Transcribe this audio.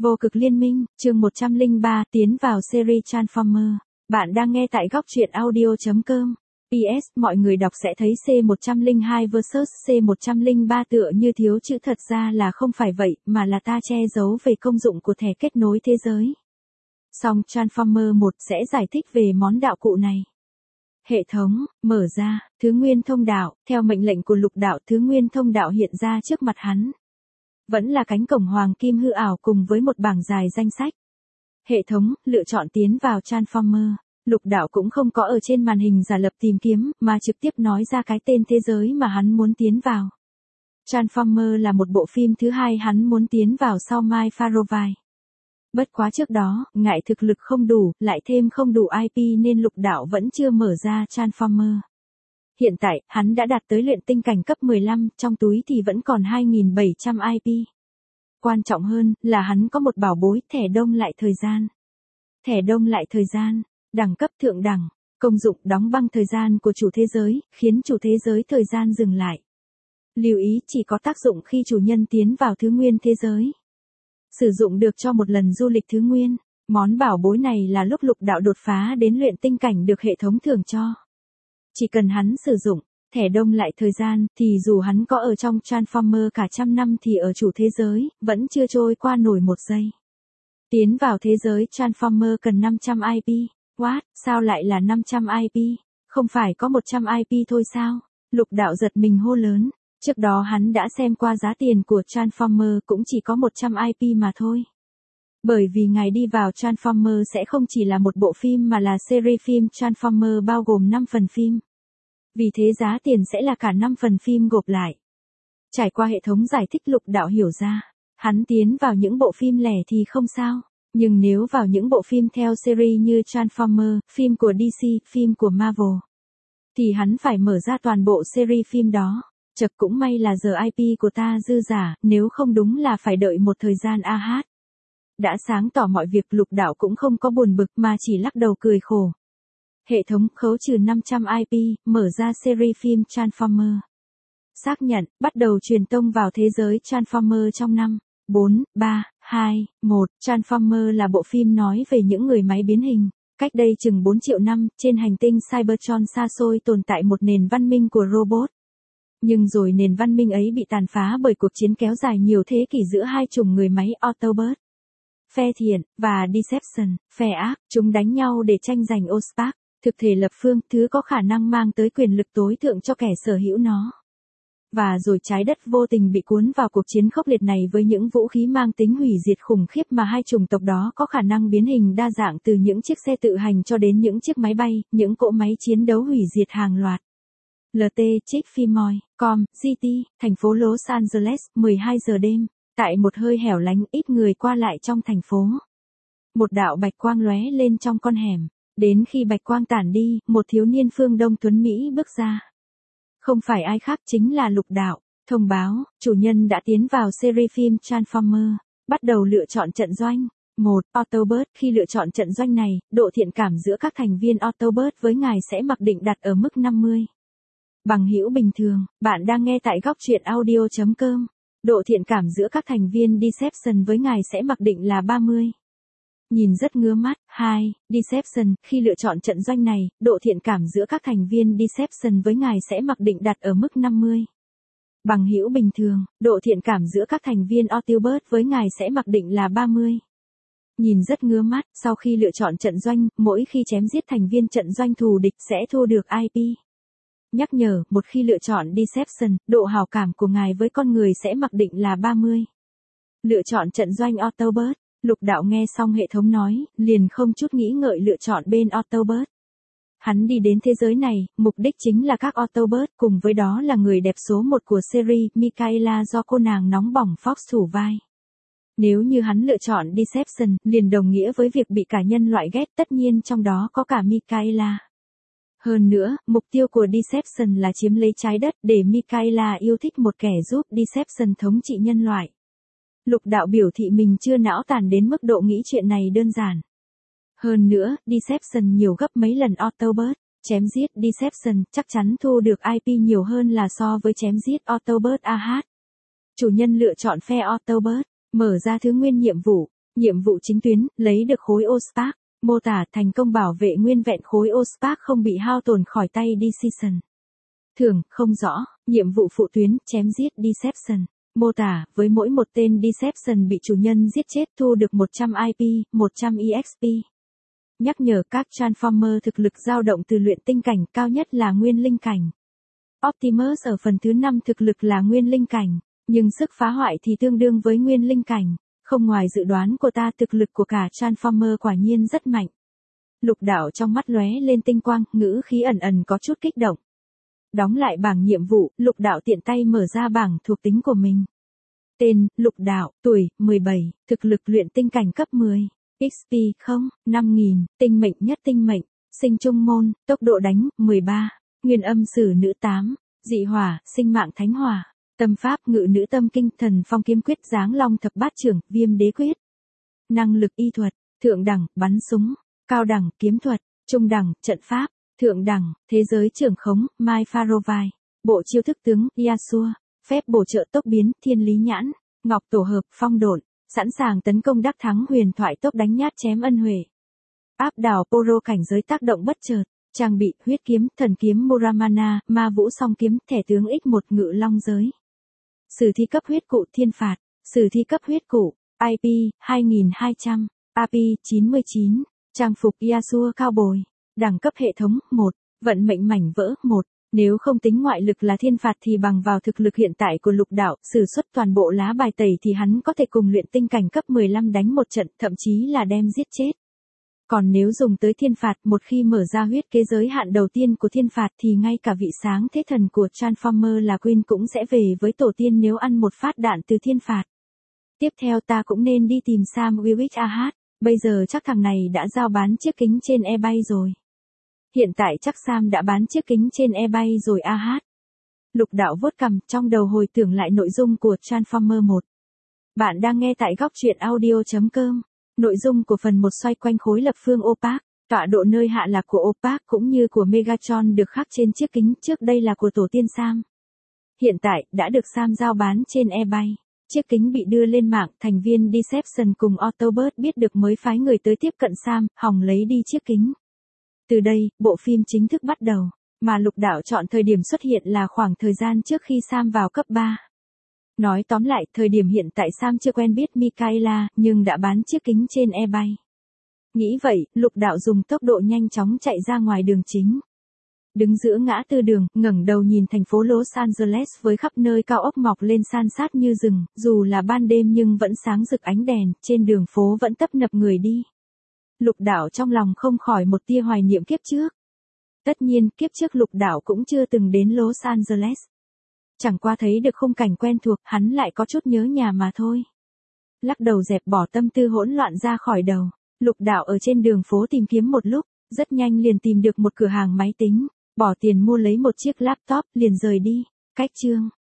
Vô cực liên minh, chương 103, tiến vào series Transformer. Bạn đang nghe tại góc truyện audio.com. PS, mọi người đọc sẽ thấy C102 vs C103 tựa như thiếu chữ, thật ra là không phải vậy, mà là ta che giấu về công dụng của thẻ kết nối thế giới. Song Transformer 1 sẽ giải thích về món đạo cụ này. Hệ thống, mở ra, thứ nguyên thông đạo, theo mệnh lệnh của Lục Đạo, thứ nguyên thông đạo hiện ra trước mặt hắn. Vẫn là cánh cổng hoàng kim hư ảo cùng với một bảng dài danh sách. Hệ thống, lựa chọn tiến vào Transformer. Lục Đạo cũng không có ở trên màn hình giả lập tìm kiếm, mà trực tiếp nói ra cái tên thế giới mà hắn muốn tiến vào. Transformer là một bộ phim thứ hai hắn muốn tiến vào sau My Farovai. Bất quá trước đó, ngại thực lực không đủ, lại thêm không đủ IP nên Lục Đạo vẫn chưa mở ra Transformer. Hiện tại, hắn đã đạt tới luyện tinh cảnh cấp 15, trong túi thì vẫn còn 2.700 IP. Quan trọng hơn, là hắn có một bảo bối, thẻ đông lại thời gian. Thẻ đông lại thời gian, đẳng cấp thượng đẳng, công dụng đóng băng thời gian của chủ thế giới, khiến chủ thế giới thời gian dừng lại. Lưu ý chỉ có tác dụng khi chủ nhân tiến vào thứ nguyên thế giới. Sử dụng được cho một lần du lịch thứ nguyên. Món bảo bối này là lúc Lục Đạo đột phá đến luyện tinh cảnh được hệ thống thưởng cho. Chỉ cần hắn sử dụng thẻ đông lại thời gian, thì dù hắn có ở trong Transformer cả trăm năm thì ở chủ thế giới, vẫn chưa trôi qua nổi một giây. Tiến vào thế giới Transformer cần 500 IP. What, sao lại là 500 IP? Không phải có 100 IP thôi sao? Lục Đạo giật mình hô lớn. Trước đó hắn đã xem qua giá tiền của Transformer cũng chỉ có 100 IP mà thôi. Bởi vì ngài đi vào Transformer sẽ không chỉ là một bộ phim mà là series phim Transformer bao gồm 5 phần phim. Vì thế giá tiền sẽ là cả 5 phần phim gộp lại. Trải qua hệ thống giải thích, Lục Đạo hiểu ra. Hắn tiến vào những bộ phim lẻ thì không sao. Nhưng nếu vào những bộ phim theo series như Transformer, phim của DC, phim của Marvel, thì hắn phải mở ra toàn bộ series phim đó. Chật, cũng may là giờ IP của ta dư giả, nếu không đúng là phải đợi một thời gian AH. Đã sáng tỏ mọi việc, Lục Đạo cũng không có buồn bực mà chỉ lắc đầu cười khổ. Hệ thống, khấu trừ 500 IP, mở ra series phim Transformer. Xác nhận, bắt đầu truyền tông vào thế giới Transformer trong 5, 4, 3, 2, 1. Transformer là bộ phim nói về những người máy biến hình. Cách đây chừng 4 triệu năm, trên hành tinh Cybertron xa xôi tồn tại một nền văn minh của robot. Nhưng rồi nền văn minh ấy bị tàn phá bởi cuộc chiến kéo dài nhiều thế kỷ giữa hai chủng người máy Autobot, phe thiện, và Deception, phe ác. Chúng đánh nhau để tranh giành Allspark, thực thể lập phương, thứ có khả năng mang tới quyền lực tối thượng cho kẻ sở hữu nó. Và rồi trái đất vô tình bị cuốn vào cuộc chiến khốc liệt này với những vũ khí mang tính hủy diệt khủng khiếp mà hai chủng tộc đó có khả năng biến hình đa dạng, từ những chiếc xe tự hành cho đến những chiếc máy bay, những cỗ máy chiến đấu hủy diệt hàng loạt. LT, Chick Phimoy, Com, GT, thành phố Los Angeles, 12 giờ đêm, tại một hơi hẻo lánh, ít người qua lại trong thành phố. Một đạo bạch quang lóe lên trong con hẻm, đến khi bạch quang tản đi, một thiếu niên phương Đông tuấn Mỹ bước ra. Không phải ai khác, chính là Lục Đạo. Thông báo, chủ nhân đã tiến vào series phim Transformer, bắt đầu lựa chọn trận doanh. 1. Autobot, khi lựa chọn trận doanh này, độ thiện cảm giữa các thành viên Autobot với ngài sẽ mặc định đặt ở mức 50. Bằng hữu bình thường, bạn đang nghe tại góc truyện audio.com. Độ thiện cảm giữa các thành viên Deception với ngài sẽ mặc định là 30. Nhìn rất ngứa mắt. 2. Deception, khi lựa chọn trận doanh này, độ thiện cảm giữa các thành viên Deception với ngài sẽ mặc định đặt ở mức 50. Bằng hữu bình thường, độ thiện cảm giữa các thành viên Autobot với ngài sẽ mặc định là 30. Nhìn rất ngứa mắt, sau khi lựa chọn trận doanh, mỗi khi chém giết thành viên trận doanh thù địch sẽ thu được IP. Nhắc nhở, một khi lựa chọn Deception, độ hảo cảm của ngài với con người sẽ mặc định là 30. Lựa chọn trận doanh Autobot. Lục Đạo nghe xong hệ thống nói, liền không chút nghĩ ngợi lựa chọn bên Autobot. Hắn đi đến thế giới này, mục đích chính là các Autobot, cùng với đó là người đẹp số 1 của series, Mikaela, do cô nàng nóng bỏng Fox thủ vai. Nếu như hắn lựa chọn Deception, liền đồng nghĩa với việc bị cả nhân loại ghét, tất nhiên trong đó có cả Mikaela. Hơn nữa, mục tiêu của Deception là chiếm lấy trái đất để Mikaela yêu thích một kẻ giúp Deception thống trị nhân loại. Lục Đạo biểu thị mình chưa não tàn đến mức độ nghĩ chuyện này đơn giản. Hơn nữa, Deception nhiều gấp mấy lần Autobot. Chém giết Deception chắc chắn thu được IP nhiều hơn là so với chém giết Autobot AH. Chủ nhân lựa chọn phe Autobot, mở ra thứ nguyên nhiệm vụ. Nhiệm vụ chính tuyến, lấy được khối Allspark. Mô tả thành công bảo vệ nguyên vẹn khối Allspark không bị hao tổn khỏi tay Decision. Thưởng, không rõ. Nhiệm vụ phụ tuyến, chém giết Deception. Mô tả, với mỗi một tên Deception bị chủ nhân giết chết thu được 100 IP, 100 EXP. Nhắc nhở các Transformer thực lực dao động từ luyện tinh cảnh, cao nhất là nguyên linh cảnh. Optimus ở phần thứ 5 thực lực là nguyên linh cảnh, nhưng sức phá hoại thì tương đương với nguyên linh cảnh. Không ngoài dự đoán của ta, thực lực của cả Transformer quả nhiên rất mạnh. Lục đạo trong mắt lóe lên tinh quang, ngữ khí ẩn ẩn có chút kích động. Đóng lại bảng nhiệm vụ, lục đạo tiện tay mở ra bảng thuộc tính của mình. Tên, lục đạo, tuổi, 17, thực lực luyện tinh cảnh cấp 10, XP, 0, 5000, tinh mệnh nhất tinh mệnh, sinh trung môn, tốc độ đánh, 13, nguyên âm sử nữ 8, dị hỏa, sinh mạng thánh hỏa, tâm pháp ngự nữ tâm kinh, thần phong kiếm quyết, giáng long thập bát trưởng, viêm đế quyết. Năng lực y thuật, thượng đẳng, bắn súng, cao đẳng, kiếm thuật, trung đẳng, trận pháp, thượng đẳng, thế giới trưởng khống, Mai Pharovai, bộ chiêu thức tướng, Yasua, phép bổ trợ tốc biến, thiên lý nhãn, ngọc tổ hợp, phong độn, sẵn sàng tấn công đắc thắng, huyền thoại tốc đánh nhát chém ân huệ. Áp đảo Poro cảnh giới tác động bất chợt, trang bị, huyết kiếm, thần kiếm Muramana, ma vũ song kiếm, thẻ tướng X1 ngự long giới. Sử thi cấp huyết cụ thiên phạt, sử thi cấp huyết cụ, IP, 2200, API, 99, trang phục Yasua cao bồi, đẳng cấp hệ thống, 1, vận mệnh mảnh vỡ, 1. Nếu không tính ngoại lực là thiên phạt thì bằng vào thực lực hiện tại của lục đạo, sử xuất toàn bộ lá bài tẩy thì hắn có thể cùng luyện tinh cảnh cấp 15 đánh một trận, thậm chí là đem giết chết. Còn nếu dùng tới thiên phạt, một khi mở ra huyết kế giới hạn đầu tiên của thiên phạt thì ngay cả vị sáng thế thần của Transformer là Queen cũng sẽ về với tổ tiên nếu ăn một phát đạn từ thiên phạt. Tiếp theo ta cũng nên đi tìm Sam Wilwich AH, bây giờ chắc thằng này đã giao bán chiếc kính trên eBay rồi. Hiện tại chắc Sam đã bán chiếc kính trên eBay rồi AH. Lục đạo vuốt cằm, trong đầu hồi tưởng lại nội dung của Transformer 1. Bạn đang nghe tại góc truyện audio.com. Nội dung của phần 1 xoay quanh khối lập phương Opak, tọa độ nơi hạ lạc của Opak cũng như của Megatron được khắc trên chiếc kính, trước đây là của tổ tiên Sam. Hiện tại, đã được Sam giao bán trên eBay. Chiếc kính bị đưa lên mạng, thành viên Deception cùng Autobot biết được mới phái người tới tiếp cận Sam, hòng lấy đi chiếc kính. Từ đây, bộ phim chính thức bắt đầu, mà lục đạo chọn thời điểm xuất hiện là khoảng thời gian trước khi Sam vào cấp 3. Nói tóm lại, thời điểm hiện tại Sam chưa quen biết Mikaela, nhưng đã bán chiếc kính trên eBay. Nghĩ vậy, lục đạo dùng tốc độ nhanh chóng chạy ra ngoài đường chính. Đứng giữa ngã tư đường, ngẩng đầu nhìn thành phố Los Angeles với khắp nơi cao ốc mọc lên san sát như rừng, dù là ban đêm nhưng vẫn sáng rực ánh đèn, trên đường phố vẫn tấp nập người đi. Lục đạo trong lòng không khỏi một tia hoài niệm kiếp trước. Tất nhiên, kiếp trước lục đạo cũng chưa từng đến Los Angeles. Chẳng qua thấy được khung cảnh quen thuộc, hắn lại có chút nhớ nhà mà thôi. Lắc đầu dẹp bỏ tâm tư hỗn loạn ra khỏi đầu, lục đạo ở trên đường phố tìm kiếm một lúc, rất nhanh liền tìm được một cửa hàng máy tính, bỏ tiền mua lấy một chiếc laptop, liền rời đi. Cách chương